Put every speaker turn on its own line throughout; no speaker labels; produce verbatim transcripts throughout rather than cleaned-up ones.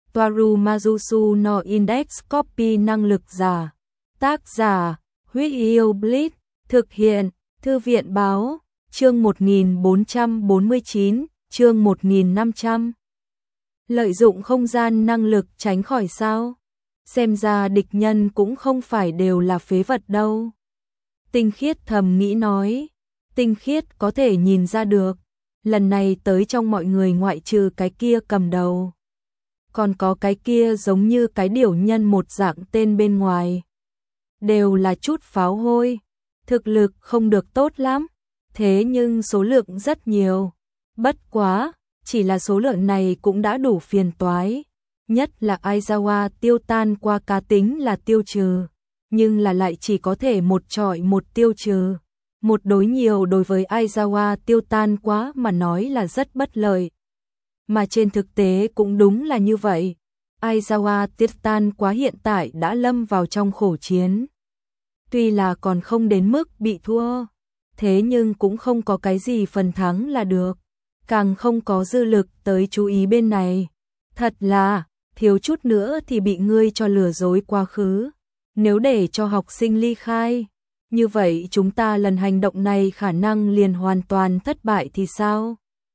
Toaru Majusu no Index Copy năng lực giả. Tác giả, Huyết Yêu Blitz, thực hiện, Thư viện báo, chương một nghìn bốn trăm bốn mươi chín, chương một nghìn năm trăm. Lợi dụng không gian năng lực tránh khỏi sao? Xem ra địch nhân cũng không phải đều là phế vật đâu. Tinh Khiết thầm nghĩ nói. Tinh Khiết có thể nhìn ra được. Lần này tới trong mọi người ngoại trừ cái kia cầm đầu. Còn có cái kia giống như cái điểu nhân một dạng tên bên ngoài. Đều là chút pháo hôi. Thực lực không được tốt lắm. Thế nhưng số lượng rất nhiều. Bất quá, chỉ là số lượng này cũng đã đủ phiền toái. Nhất là Aizawa tiêu tan qua cá tính là tiêu trừ. Nhưng là lại chỉ có thể một trọi một tiêu trừ. Một đối nhiều đối với Aizawa tiêu tan quá mà nói là rất bất lợi. Mà trên thực tế cũng đúng là như vậy. Aizawa tiêu tan quá hiện tại đã lâm vào trong khổ chiến. Tuy là còn không đến mức bị thua, thế nhưng cũng không có cái gì phần thắng là được. Càng không có dư lực tới chú ý bên này. Thật là, thiếu chút nữa thì bị ngươi cho lừa dối quá khứ. Nếu để cho học sinh ly khai, như vậy chúng ta lần hành động này khả năng liền hoàn toàn thất bại thì sao?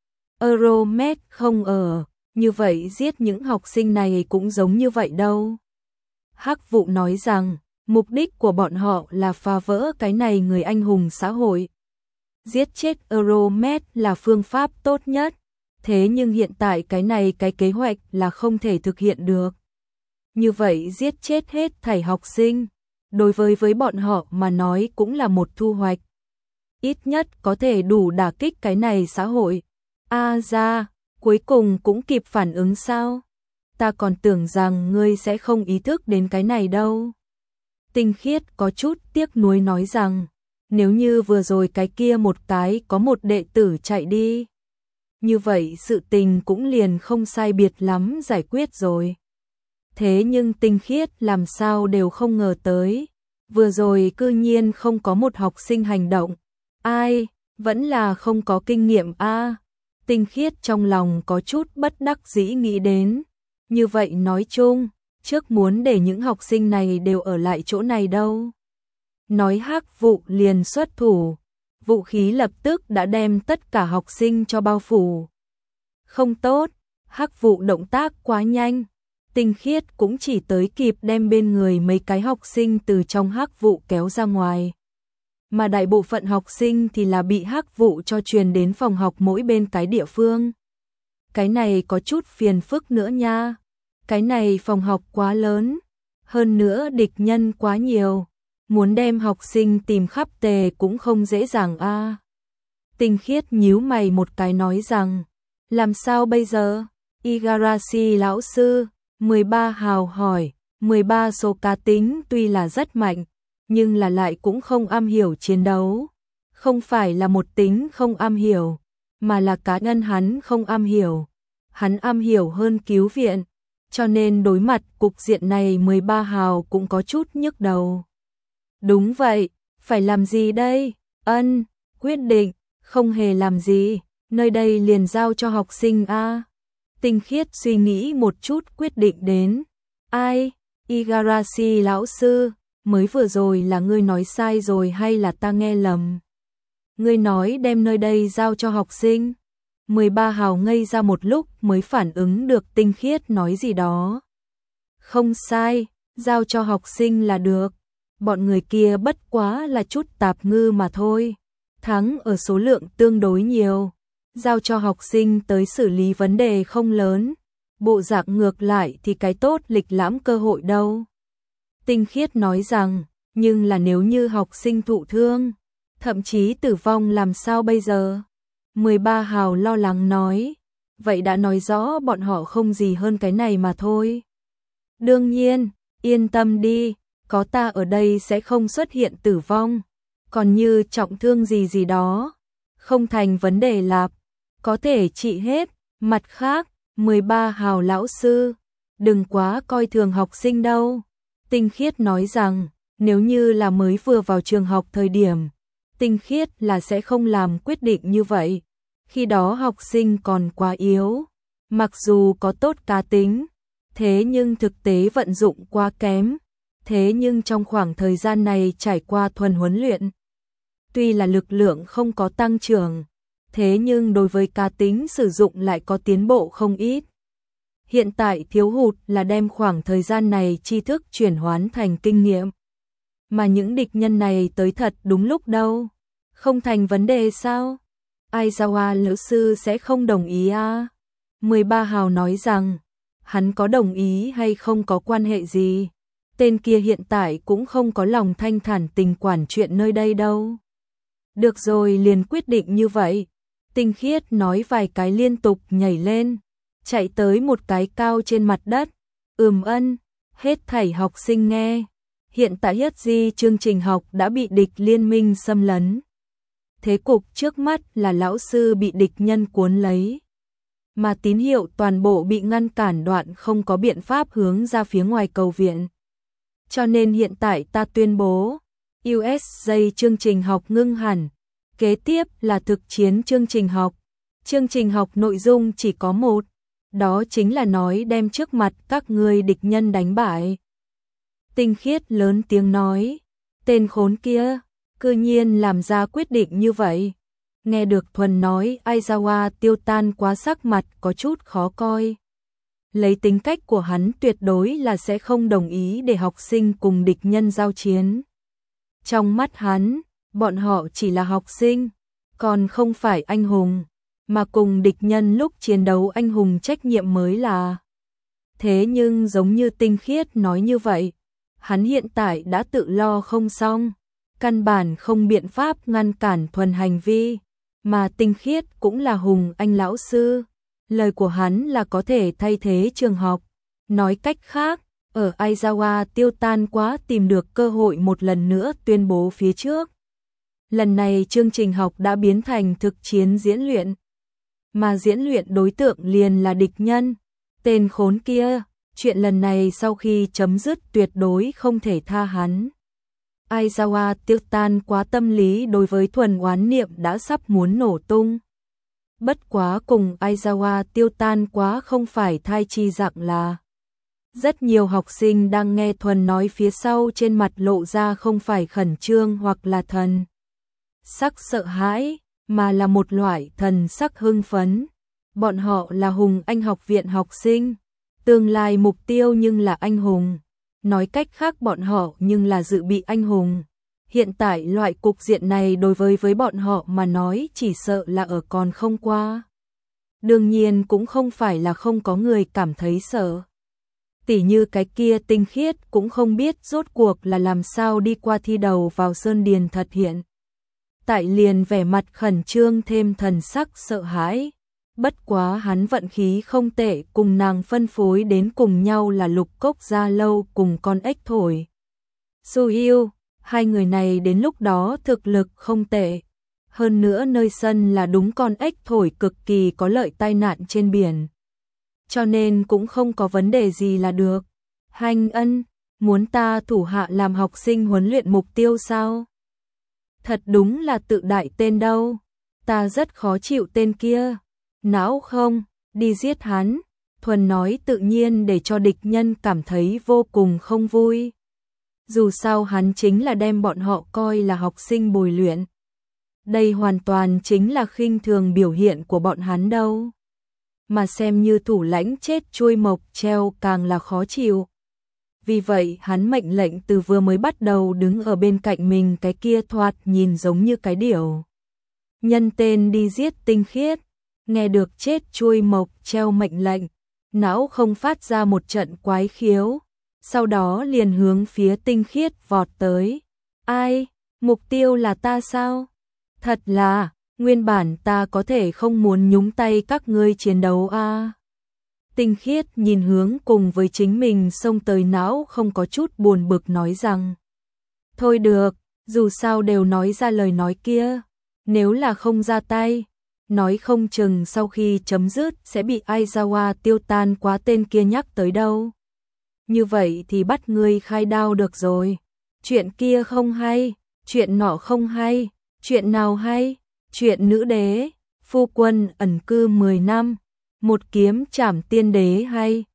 Euromed không ở, như vậy giết những học sinh này cũng giống như vậy đâu. Hắc Vụ nói rằng, mục đích của bọn họ là phá vỡ cái này người anh hùng xã hội. Giết chết Euromed là phương pháp tốt nhất, thế nhưng hiện tại cái này cái kế hoạch là không thể thực hiện được. Như vậy giết chết hết thảy học sinh, đối với với bọn họ mà nói cũng là một thu hoạch. Ít nhất có thể đủ đả kích cái này xã hội. A ra, cuối cùng cũng kịp phản ứng sao? Ta còn tưởng rằng ngươi sẽ không ý thức đến cái này đâu. Tinh Khiết có chút tiếc nuối nói rằng, nếu như vừa rồi cái kia một cái có một đệ tử chạy đi, như vậy sự tình cũng liền không sai biệt lắm giải quyết rồi. Thế nhưng Tinh Khiết làm sao đều không ngờ tới, vừa rồi cư nhiên không có một học sinh hành động. Ai, vẫn là không có kinh nghiệm a. À, Tinh Khiết trong lòng có chút bất đắc dĩ nghĩ đến. Như vậy nói chung, trước muốn để những học sinh này đều ở lại chỗ này đâu. Nói Hắc Vụ liền xuất thủ, vũ khí lập tức đã đem tất cả học sinh cho bao phủ. Không tốt, Hắc Vụ động tác quá nhanh. Tinh Khiết cũng chỉ tới kịp đem bên người mấy cái học sinh từ trong Hắc Vụ kéo ra ngoài. Mà đại bộ phận học sinh thì là bị Hắc Vụ cho truyền đến phòng học mỗi bên cái địa phương. Cái này có chút phiền phức nữa nha. Cái này phòng học quá lớn, hơn nữa địch nhân quá nhiều. Muốn đem học sinh tìm khắp tề cũng không dễ dàng a. À. Tinh Khiết nhíu mày một cái nói rằng, làm sao bây giờ? Igarashi lão sư, mười ba hào hỏi, mười ba số cá tính tuy là rất mạnh, nhưng là lại cũng không am hiểu chiến đấu. Không phải là một tính không am hiểu, mà là cá nhân hắn không am hiểu. Hắn am hiểu hơn cứu viện, cho nên đối mặt cục diện này mười ba hào cũng có chút nhức đầu. Đúng vậy, phải làm gì đây? Ân, quyết định, không hề làm gì, nơi đây liền giao cho học sinh a. Tinh Khiết suy nghĩ một chút quyết định đến. Ai? Igarashi lão sư, mới vừa rồi là ngươi nói sai rồi hay là ta nghe lầm? Ngươi nói đem nơi đây giao cho học sinh. mười ba hào ngây ra một lúc mới phản ứng được Tinh Khiết nói gì đó. Không sai, giao cho học sinh là được. Bọn người kia bất quá là chút tạp ngư mà thôi. Thắng ở số lượng tương đối nhiều. Giao cho học sinh tới xử lý vấn đề không lớn. Bộ dạng ngược lại thì cái tốt lịch lãm cơ hội đâu. Tinh Khiết nói rằng, nhưng là nếu như học sinh thụ thương, thậm chí tử vong làm sao bây giờ? mười ba hào lo lắng nói, vậy đã nói rõ bọn họ không gì hơn cái này mà thôi. Đương nhiên, yên tâm đi, có ta ở đây sẽ không xuất hiện tử vong. Còn như trọng thương gì gì đó, không thành vấn đề lạp, có thể trị hết. Mặt khác, mười ba hào lão sư, đừng quá coi thường học sinh đâu. Tinh Khiết nói rằng, nếu như là mới vừa vào trường học thời điểm, Tinh Khiết là sẽ không làm quyết định như vậy. Khi đó học sinh còn quá yếu, mặc dù có tốt cá tính, Thế nhưng thực tế vận dụng quá kém, thế nhưng trong khoảng thời gian này trải qua thuần huấn luyện, tuy là lực lượng không có tăng trưởng, thế nhưng đối với cá tính sử dụng lại có tiến bộ không ít. Hiện tại thiếu hụt là đem khoảng thời gian này tri thức chuyển hóa thành kinh nghiệm. Mà những địch nhân này tới thật đúng lúc đâu. Không thành vấn đề sao? Aizawa lão sư sẽ không đồng ý à? mười ba hào nói rằng, hắn có đồng ý hay không có quan hệ gì. Tên kia hiện tại cũng không có lòng thanh thản tình quản chuyện nơi đây đâu. Được rồi, liền quyết định như vậy. Tinh Khiết nói vài cái liên tục nhảy lên, chạy tới một cái cao trên mặt đất. Ừm ân, hết thảy học sinh nghe. Hiện tại Hiết Di chương trình học đã bị địch liên minh xâm lấn. Thế cục trước mắt là lão sư bị địch nhân cuốn lấy. Mà tín hiệu toàn bộ bị ngăn cản đoạn không có biện pháp hướng ra phía ngoài cầu viện. Cho nên hiện tại ta tuyên bố, u ét giây chương trình học ngưng hẳn. Kế tiếp là thực chiến chương trình học. Chương trình học nội dung chỉ có một, đó chính là nói đem trước mặt các ngươi địch nhân đánh bại. Tinh Khiết lớn tiếng nói, tên khốn kia, cư nhiên làm ra quyết định như vậy. Nghe được Thuần nói, Aizawa tiêu tan quá, sắc mặt có chút khó coi. Lấy tính cách của hắn tuyệt đối là sẽ không đồng ý để học sinh cùng địch nhân giao chiến. Trong mắt hắn, bọn họ chỉ là học sinh, còn không phải anh hùng, mà cùng địch nhân lúc chiến đấu anh hùng trách nhiệm mới là. Thế nhưng giống như Tinh Khiết nói như vậy, hắn hiện tại đã tự lo không xong, căn bản không biện pháp ngăn cản Thuần hành vi, mà Tinh Khiết cũng là hùng anh lão sư, lời của hắn là có thể thay thế trường học. Nói cách khác, ở Aizawa tiêu tan quá tìm được cơ hội một lần nữa tuyên bố phía trước. Lần này chương trình học đã biến thành thực chiến diễn luyện, mà diễn luyện đối tượng liền là địch nhân. Tên khốn kia, chuyện lần này sau khi chấm dứt tuyệt đối không thể tha hắn. Aizawa tiêu tan quá tâm lý đối với Thuần oán niệm đã sắp muốn nổ tung. Bất quá cùng Aizawa tiêu tan quá không phải thai chi dạng là. Rất nhiều học sinh đang nghe Thuần nói phía sau trên mặt lộ ra không phải khẩn trương hoặc là thần sắc sợ hãi, mà là một loại thần sắc hưng phấn. Bọn họ là hùng anh học viện học sinh, tương lai mục tiêu nhưng là anh hùng. Nói cách khác bọn họ nhưng là dự bị anh hùng. Hiện tại loại cục diện này đối với với bọn họ mà nói chỉ sợ là ở còn không qua. Đương nhiên cũng không phải là không có người cảm thấy sợ. Tỉ như cái kia Tinh Khiết cũng không biết rốt cuộc là làm sao đi qua thi đầu vào Sơn Điền thật hiện. Tại liền vẻ mặt khẩn trương thêm thần sắc sợ hãi. Bất quá hắn vận khí không tệ, cùng nàng phân phối đến cùng nhau là Lục Cốc Gia Lâu cùng con ếch thổi Su Yêu, hai người này đến lúc đó thực lực không tệ. Hơn nữa nơi sân là đúng con ếch thổi cực kỳ có lợi tai nạn trên biển. Cho nên cũng không có vấn đề gì là được. Hành ân, muốn ta thủ hạ làm học sinh huấn luyện mục tiêu sao? Thật đúng là tự đại tên đâu. Ta rất khó chịu tên kia. Não không, đi giết hắn. Thuần nói tự nhiên để cho địch nhân cảm thấy vô cùng không vui. Dù sao hắn chính là đem bọn họ coi là học sinh bồi luyện. Đây hoàn toàn chính là khinh thường biểu hiện của bọn hắn đâu. Mà xem như thủ lãnh chết chuôi mộc treo càng là khó chịu. Vì vậy hắn mệnh lệnh từ vừa mới bắt đầu đứng ở bên cạnh mình cái kia thoạt nhìn giống như cái điểu. Nhân tên đi giết Tinh Khiết. Nghe được chết chuôi mộc treo mệnh lệnh, não không phát ra một trận quái khiếu. Sau đó liền hướng phía Tinh Khiết vọt tới. Ai? Mục tiêu là ta sao? Thật là, nguyên bản ta có thể không muốn nhúng tay các ngươi chiến đấu a. À? Tinh Khiết nhìn hướng cùng với chính mình xông tới não không có chút buồn bực nói rằng. Thôi được, dù sao đều nói ra lời nói kia. Nếu là không ra tay, nói không chừng sau khi chấm dứt sẽ bị Aizawa tiêu tan quá tên kia nhắc tới đâu. Như vậy thì bắt ngươi khai đao được rồi. Chuyện kia không hay, chuyện nọ không hay, chuyện nào hay? Chuyện nữ đế, phu quân ẩn cư mười năm, một kiếm trảm tiên đế hay.